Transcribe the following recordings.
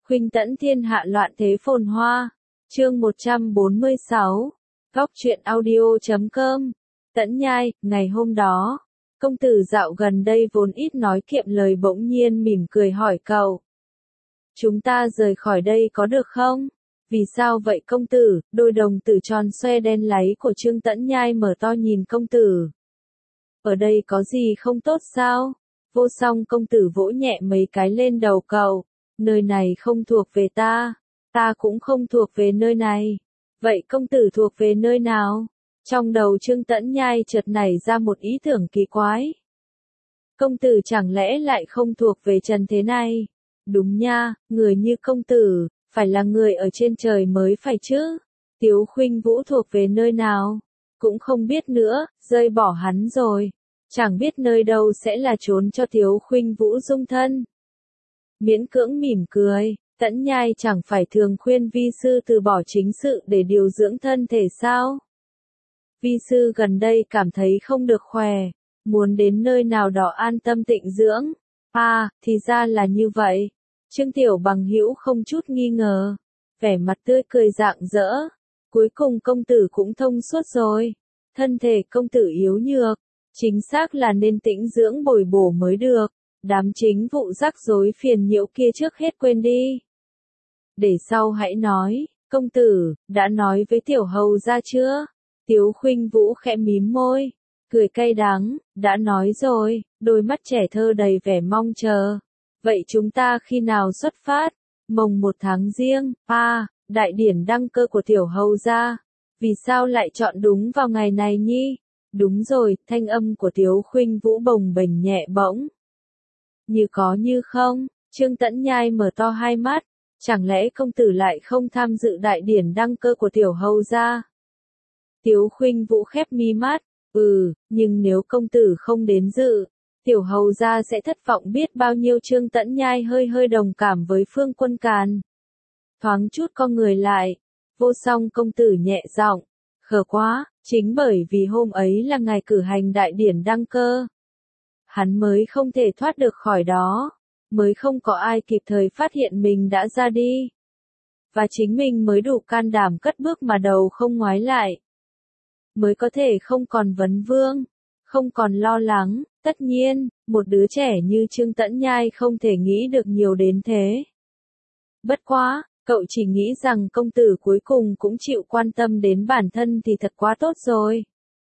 Khuynh tẫn thiên hạ loạn thế phồn hoa. Chương 146. Góc truyện audio.com. Tẫn Nhai, ngày hôm đó, công tử dạo gần đây vốn ít nói kiệm lời bỗng nhiên mỉm cười hỏi cậu. Chúng ta rời khỏi đây có được không? Vì sao vậy công tử? Đôi đồng tử tròn xoe đen láy của Trương Tẫn Nhai mở to nhìn công tử. Ở đây có gì không tốt sao? Vô song công tử vỗ nhẹ mấy cái lên đầu cậu. Nơi này không thuộc về ta. Ta cũng không thuộc về nơi này. Vậy công tử thuộc về nơi nào? Trong đầu Trương Tẫn Nhai chợt nảy ra một ý tưởng kỳ quái. Công tử chẳng lẽ lại không thuộc về trần thế này? Đúng nha, người như công tử, phải là người ở trên trời mới phải chứ. Tiếu Khuynh Vũ thuộc về nơi nào? Cũng không biết nữa, rơi bỏ hắn rồi. Chẳng biết nơi đâu sẽ là trốn cho Tiếu Khuynh Vũ dung thân. Miễn cưỡng mỉm cười, Tẫn Nhai chẳng phải thường khuyên vi sư từ bỏ chính sự để điều dưỡng thân thể sao? Vi sư gần đây cảm thấy không được khỏe, muốn đến nơi nào đó an tâm tịnh dưỡng. À, thì ra là như vậy. Trương Tiểu Bằng Hữu không chút nghi ngờ, vẻ mặt tươi cười rạng rỡ. Cuối cùng công tử cũng thông suốt rồi. Thân thể công tử yếu nhược, chính xác là nên tĩnh dưỡng bồi bổ mới được. Đám chính vụ rắc rối phiền nhiễu kia trước hết quên đi. Để sau hãy nói, công tử, đã nói với tiểu hầu ra chưa? Tiếu Khuynh Vũ khẽ mím môi, cười cay đắng, đã nói rồi, đôi mắt trẻ thơ đầy vẻ mong chờ. Vậy chúng ta khi nào xuất phát? Mồng 1 tháng Giêng, đại điển đăng cơ của tiểu hầu ra. Vì sao lại chọn đúng vào ngày này nhi? Đúng rồi, thanh âm của Tiếu Khuynh Vũ bồng bềnh nhẹ bỗng. Như có như không, Trương Tẫn Nhai mở to hai mắt, chẳng lẽ công tử lại không tham dự đại điển đăng cơ của tiểu hầu gia? Tiếu Khuynh Vũ khép mi mắt, nhưng nếu công tử không đến dự, tiểu hầu gia sẽ thất vọng biết bao nhiêu. Trương Tẫn Nhai hơi hơi đồng cảm với Phương Quân Càn. Thoáng chút con người lại, Vô Song công tử nhẹ giọng, khờ quá, chính bởi vì hôm ấy là ngày cử hành đại điển đăng cơ. Hắn mới không thể thoát được khỏi đó, mới không có ai kịp thời phát hiện mình đã ra đi. Và chính mình mới đủ can đảm cất bước mà đầu không ngoái lại. Mới có thể không còn vấn vương, không còn lo lắng. Tất nhiên, một đứa trẻ như Trương Tẫn Nhai không thể nghĩ được nhiều đến thế. Bất quá, cậu chỉ nghĩ rằng công tử cuối cùng cũng chịu quan tâm đến bản thân thì thật quá tốt rồi.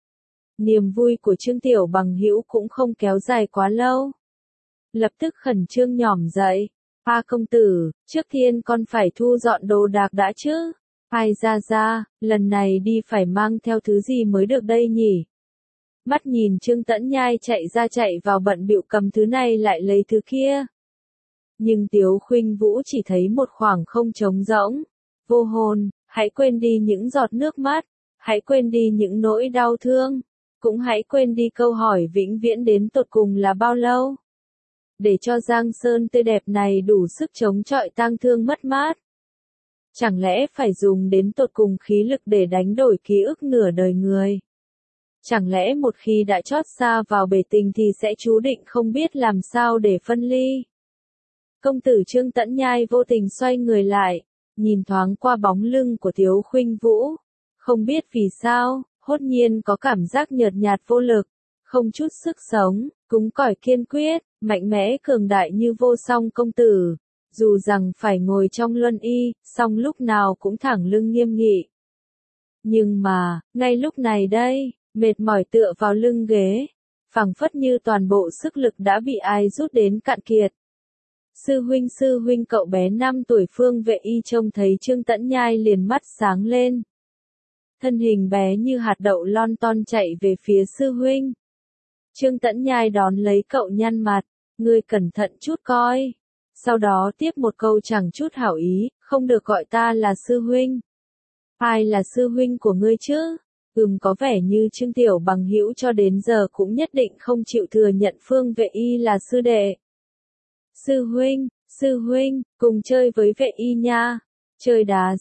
Niềm vui của Trương Tiểu Bằng Hữu cũng không kéo dài quá lâu. Lập tức khẩn trương nhỏm dậy. Công tử, trước tiên con phải thu dọn đồ đạc đã chứ. Ai ra, lần này đi phải mang theo thứ gì mới được đây nhỉ? Mắt nhìn Trương Tẫn Nhai chạy ra chạy vào bận bịu cầm thứ này lại lấy thứ kia. Nhưng Tiếu Khuynh Vũ chỉ thấy một khoảng không trống rỗng, vô hồn. Hãy quên đi những giọt nước mắt, hãy quên đi những nỗi đau thương. Cũng hãy quên đi câu hỏi vĩnh viễn đến tột cùng là bao lâu. Để cho Giang Sơn tươi đẹp này đủ sức chống chọi tang thương mất mát. Chẳng lẽ phải dùng đến tột cùng khí lực để đánh đổi ký ức nửa đời người? Chẳng lẽ một khi đã chót xa vào bể tình thì sẽ chú định không biết làm sao để phân ly? Công tử Trương Tẫn Nhai vô tình xoay người lại, nhìn thoáng qua bóng lưng của Tiếu Khuynh Vũ. Không biết vì sao, hốt nhiên có cảm giác nhợt nhạt vô lực, không chút sức sống, cứng cỏi kiên quyết, mạnh mẽ cường đại như Vô Song công tử. Dù rằng phải ngồi trong luân y, song lúc nào cũng thẳng lưng nghiêm nghị. Nhưng mà, ngay lúc này đây, mệt mỏi tựa vào lưng ghế, phảng phất như toàn bộ sức lực đã bị ai rút đến cạn kiệt. Sư huynh cậu bé 5 tuổi Phương Vệ Y trông thấy Trương Tẫn Nhai liền mắt sáng lên. Thân hình bé như hạt đậu lon ton chạy về phía sư huynh. Trương Tẫn Nhai đón lấy cậu nhăn mặt, ngươi cẩn thận chút coi. Sau đó tiếp một câu chẳng chút hảo ý, không được gọi ta là sư huynh. Ai là sư huynh của ngươi chứ? Có vẻ như Trương Tiểu Bằng Hữu cho đến giờ cũng nhất định không chịu thừa nhận Phương Vệ Y là sư đệ. Sư huynh, cùng chơi với Vệ Y nha. Chơi đá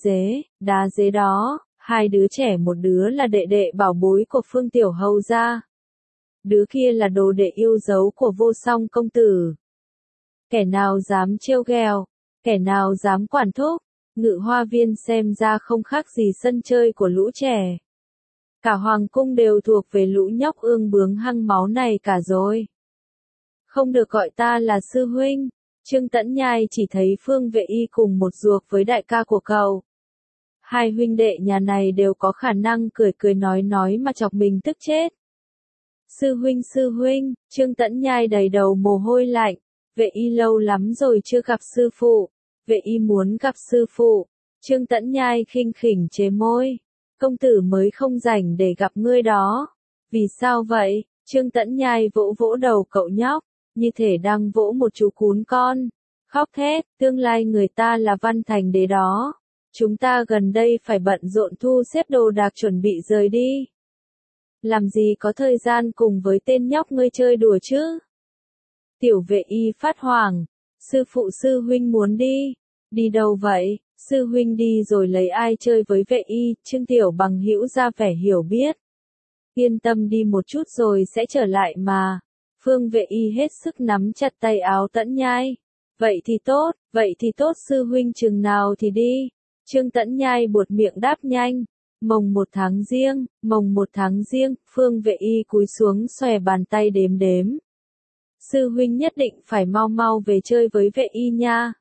dế đó. Hai đứa trẻ, một đứa là đệ đệ bảo bối của Phương Tiểu Hầu gia. Đứa kia là đồ đệ yêu dấu của Vô Song công tử. Kẻ nào dám trêu ghẹo, Kẻ nào dám quản thúc, Ngự Hoa Viên xem ra không khác gì sân chơi của lũ trẻ. Cả hoàng cung đều thuộc về lũ nhóc ương bướng hăng máu này cả rồi. Không được gọi ta là sư huynh. Trương Tẫn Nhai chỉ thấy Phương Vệ Y cùng một ruột với đại ca của cậu. Hai huynh đệ nhà này đều có khả năng cười cười nói mà chọc mình tức chết. Sư huynh, Trương Tẫn Nhai đầy đầu mồ hôi lạnh. Vệ Y lâu lắm rồi chưa gặp sư phụ. Vệ Y muốn gặp sư phụ. Trương Tẫn Nhai khinh khỉnh chế môi. Công tử mới không rảnh để gặp ngươi đó. Vì sao vậy? Trương Tẫn Nhai vỗ vỗ đầu cậu nhóc, như thể đang vỗ một chú cún con. Khóc thét, tương lai người ta là Văn Thành Đế đó. Chúng ta gần đây phải bận rộn thu xếp đồ đạc chuẩn bị rời đi. Làm gì có thời gian cùng với tên nhóc ngươi chơi đùa chứ? Tiểu Vệ Y phát hoảng. Sư phụ sư huynh muốn đi. Đi đâu vậy? Sư huynh đi rồi lấy ai chơi với Vệ Y? Trương Tiểu Bằng hữu ra vẻ hiểu biết. Yên tâm đi một chút rồi sẽ trở lại mà. Phương Vệ Y hết sức nắm chặt tay áo Tẫn Nhai. Vậy thì tốt sư huynh chừng nào thì đi. Trương Tẫn Nhai buột miệng đáp nhanh. Mồng 1 tháng riêng, Phương Vệ Y cúi xuống xòe bàn tay đếm. Sư huynh nhất định phải mau về chơi với Vệ Y nha.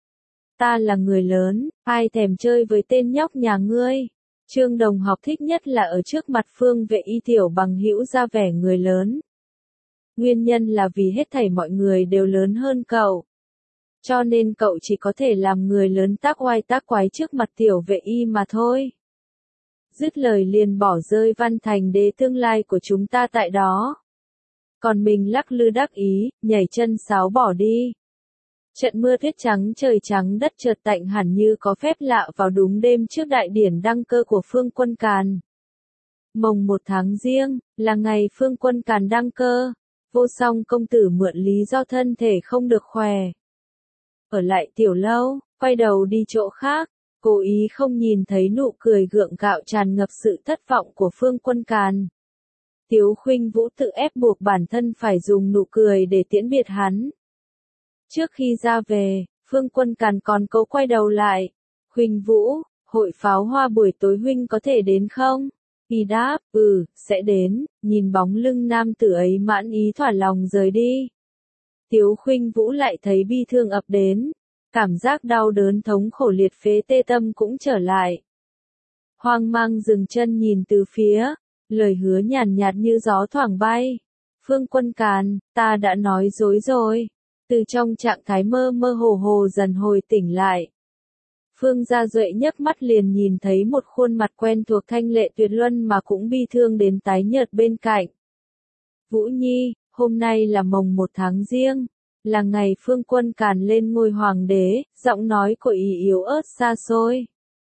Ta là người lớn, ai thèm chơi với tên nhóc nhà ngươi. Trương Đồng Học thích nhất là ở trước mặt Phương Vệ Y Tiểu Bằng hữu ra vẻ người lớn. Nguyên nhân là vì hết thảy mọi người đều lớn hơn cậu. Cho nên cậu chỉ có thể làm người lớn tác oai tác quái trước mặt Tiểu Vệ Y mà thôi. Dứt lời liền bỏ rơi Văn Thành Đế tương lai của chúng ta tại đó. Còn mình lắc lư đắc ý, nhảy chân sáo bỏ đi. Trận mưa tuyết trắng trời trắng đất chợt tạnh hẳn như có phép lạ vào đúng đêm trước đại điển đăng cơ của Phương Quân Càn. Mồng 1 tháng Giêng, là ngày Phương Quân Càn đăng cơ. Vô Song công tử mượn lý do thân thể không được khỏe. Ở lại tiểu lâu, quay đầu đi chỗ khác, cố ý không nhìn thấy nụ cười gượng gạo tràn ngập sự thất vọng của Phương Quân Càn. Tiếu Khuynh Vũ tự ép buộc bản thân phải dùng nụ cười để tiễn biệt hắn. Trước khi ra về, Phương Quân Càn còn cố quay đầu lại. Khuynh Vũ, hội pháo hoa buổi tối huynh có thể đến không? Y đáp, sẽ đến, nhìn bóng lưng nam tử ấy mãn ý thỏa lòng rời đi. Tiếu Khuynh Vũ lại thấy bi thương ập đến. Cảm giác đau đớn thống khổ liệt phế tê tâm cũng trở lại. Hoang mang dừng chân nhìn từ phía, lời hứa nhàn nhạt như gió thoảng bay. Phương Quân Càn, ta đã nói dối rồi. Từ trong trạng thái mơ mơ hồ dần hồi tỉnh lại. Phương Gia Duệ nhấc mắt liền nhìn thấy một khuôn mặt quen thuộc thanh lệ tuyệt luân mà cũng bi thương đến tái nhợt bên cạnh. Vũ Nhi, hôm nay là mồng 1 tháng Giêng, là ngày Phương Quân Càn lên ngôi hoàng đế, giọng nói của y yếu ớt xa xôi.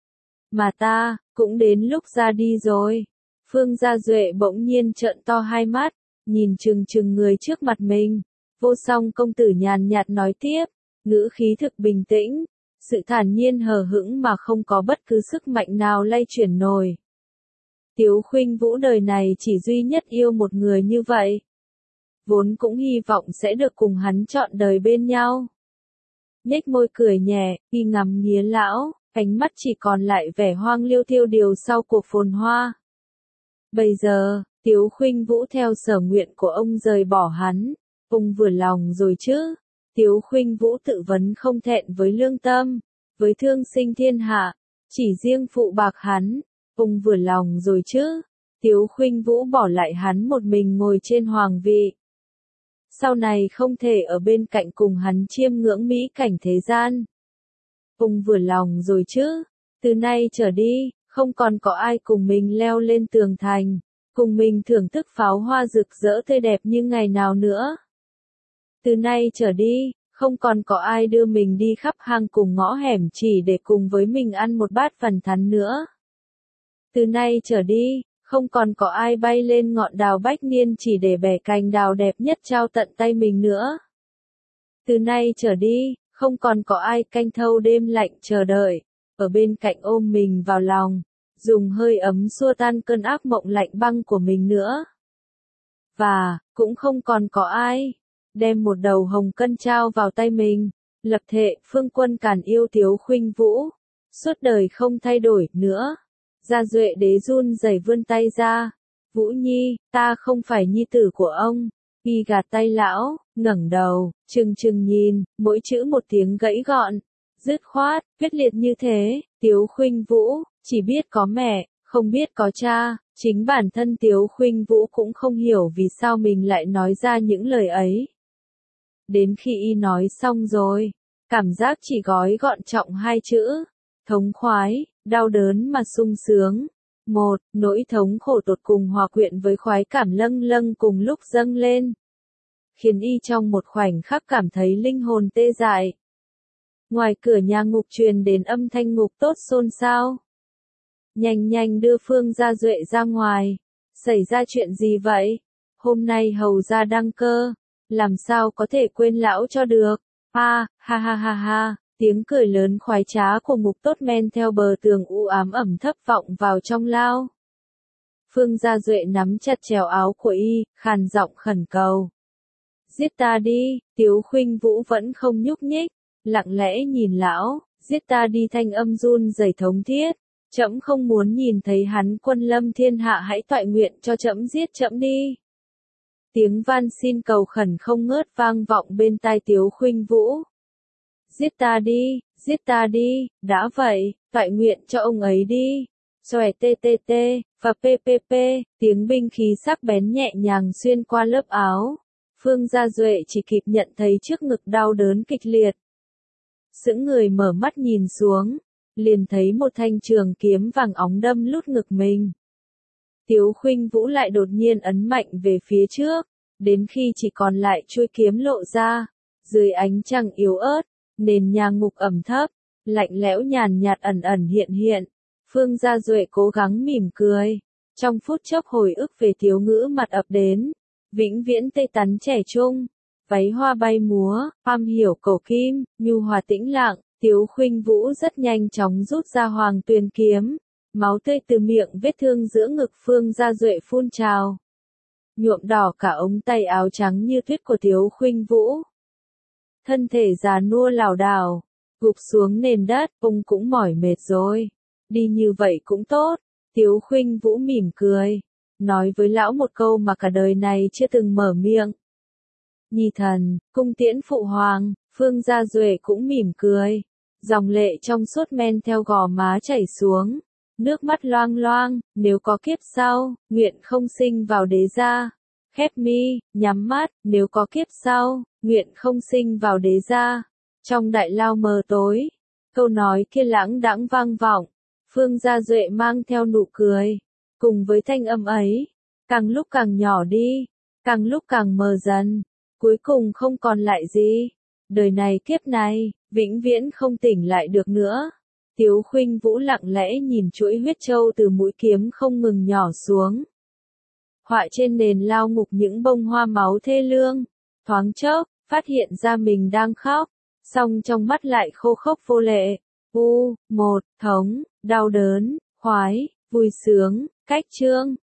Mà ta, cũng đến lúc ra đi rồi. Phương Gia Duệ bỗng nhiên trợn to hai mắt, nhìn chừng người trước mặt mình. Vô Song công tử nhàn nhạt nói tiếp, ngữ khí thực bình tĩnh, sự thản nhiên hờ hững mà không có bất cứ sức mạnh nào lay chuyển nổi. Tiếu Khuynh Vũ đời này chỉ duy nhất yêu một người như vậy. Vốn cũng hy vọng sẽ được cùng hắn trọn đời bên nhau. Nhếch môi cười nhẹ, y ngắm nghía lão, ánh mắt chỉ còn lại vẻ hoang liêu tiêu điều sau cuộc phồn hoa. Bây giờ, Tiếu Khuynh Vũ theo sở nguyện của ông rời bỏ hắn. Ông vừa lòng rồi chứ? Tiếu Khuynh Vũ tự vấn không thẹn với lương tâm, với thương sinh thiên hạ, chỉ riêng phụ bạc hắn. Ông vừa lòng rồi chứ? Tiếu Khuynh Vũ bỏ lại hắn một mình ngồi trên hoàng vị. Sau này không thể ở bên cạnh cùng hắn chiêm ngưỡng mỹ cảnh thế gian. Ông vừa lòng rồi chứ? Từ nay trở đi, không còn có ai cùng mình leo lên tường thành, cùng mình thưởng thức pháo hoa rực rỡ tươi đẹp như ngày nào nữa. Từ nay trở đi, không còn có ai đưa mình đi khắp hang cùng ngõ hẻm chỉ để cùng với mình ăn một bát phần thắn nữa. Từ nay trở đi, không còn có ai bay lên ngọn đào bách niên chỉ để bẻ cành đào đẹp nhất trao tận tay mình nữa. Từ nay trở đi, không còn có ai canh thâu đêm lạnh chờ đợi, ở bên cạnh ôm mình vào lòng, dùng hơi ấm xua tan cơn ác mộng lạnh băng của mình nữa. Và, cũng không còn có ai đem một đầu hồng cân trao vào tay mình, Lập thệ, Phương Quân càn yêu Tiếu Khuynh Vũ, suốt đời không thay đổi nữa. Gia Duệ đế run rẩy vươn tay ra. Vũ Nhi, ta không phải nhi tử của ông. Y gạt tay lão, ngẩng đầu, trừng trừng nhìn, mỗi chữ một tiếng gãy gọn, dứt khoát, quyết liệt như thế. Tiếu Khuynh Vũ, chỉ biết có mẹ, không biết có cha. Chính bản thân Tiếu Khuynh Vũ cũng không hiểu vì sao mình lại nói ra những lời ấy. Đến khi y nói xong rồi, cảm giác chỉ gói gọn trọng hai chữ. Thống khoái, đau đớn mà sung sướng. Một, nỗi thống khổ tột cùng hòa quyện với khoái cảm lâng lâng cùng lúc dâng lên. Khiến y trong một khoảnh khắc cảm thấy linh hồn tê dại. Ngoài cửa nhà ngục truyền đến âm thanh ngục tốt xôn xao. Nhanh nhanh đưa Phương Gia Duệ ra ngoài. Xảy ra chuyện gì vậy? Hôm nay hầu gia đăng cơ. Làm sao có thể quên lão cho được? Ha, ha ha ha ha. Tiếng cười lớn khoái trá của ngục tốt men theo bờ tường u ám ẩm thấp vọng vào trong lao. Phương Gia Duệ nắm chặt chèo áo của y, khàn giọng khẩn cầu. Giết ta đi. Tiếu Khuynh Vũ vẫn không nhúc nhích, lặng lẽ nhìn lão. Giết ta đi, thanh âm run rẩy thống thiết. Trẫm không muốn nhìn thấy hắn, quân lâm thiên hạ hãy toại nguyện cho trẫm giết trẫm đi. Tiếng van xin cầu khẩn không ngớt vang vọng bên tai Tiếu Khuynh Vũ. Giết ta đi, đã vậy, toại nguyện cho ông ấy đi. Xòe TTT, và PPP, tiếng binh khí sắc bén nhẹ nhàng xuyên qua lớp áo. Phương Gia Duệ chỉ kịp nhận thấy trước ngực đau đớn kịch liệt. Sững người mở mắt nhìn xuống, liền thấy một thanh trường kiếm vàng óng đâm lút ngực mình. Tiếu Khuynh Vũ lại đột nhiên ấn mạnh về phía trước, đến khi chỉ còn lại chuôi kiếm lộ ra. Dưới ánh trăng yếu ớt, nền nhà ngục ẩm thấp, lạnh lẽo nhàn nhạt ẩn ẩn hiện hiện. Phương Gia Duệ cố gắng mỉm cười. Trong phút chốc hồi ức về thiếu ngữ mặt ập đến. Vĩnh viễn tê tắn trẻ trung, váy hoa bay múa, am hiểu cổ kim, nhu hòa tĩnh lặng. Tiếu Khuynh Vũ rất nhanh chóng rút ra Hoàng Tuyền kiếm. Máu tươi từ miệng vết thương giữa ngực Phương Gia Duệ phun trào, nhuộm đỏ cả ống tay áo trắng như tuyết của Tiếu Khuynh Vũ. Thân thể già nua lảo đảo, gục xuống nền đất, ông cũng mỏi mệt rồi. Đi như vậy cũng tốt. Tiếu Khuynh Vũ mỉm cười, nói với lão một câu mà cả đời này chưa từng mở miệng. Nhi thần, cung tiễn phụ hoàng. Phương Gia Duệ cũng mỉm cười. Dòng lệ trong suốt men theo gò má chảy xuống. Nước mắt loang loang, nếu có kiếp sau, nguyện không sinh vào đế gia. Khép mi, nhắm mắt, nếu có kiếp sau, nguyện không sinh vào đế gia. Trong đại lao mờ tối, câu nói kia lãng đãng vang vọng. Phương Gia Duệ mang theo nụ cười, cùng với thanh âm ấy, càng lúc càng nhỏ đi, càng lúc càng mờ dần, cuối cùng không còn lại gì. Đời này kiếp này, vĩnh viễn không tỉnh lại được nữa. Tiếu Khuynh Vũ lặng lẽ nhìn chuỗi huyết châu từ mũi kiếm không ngừng nhỏ xuống. Họa trên nền lao ngục những bông hoa máu thê lương, thoáng chốc, phát hiện ra mình đang khóc, song trong mắt lại khô khốc vô lệ. Một, thống, đau đớn, khoái, vui sướng, cách chương.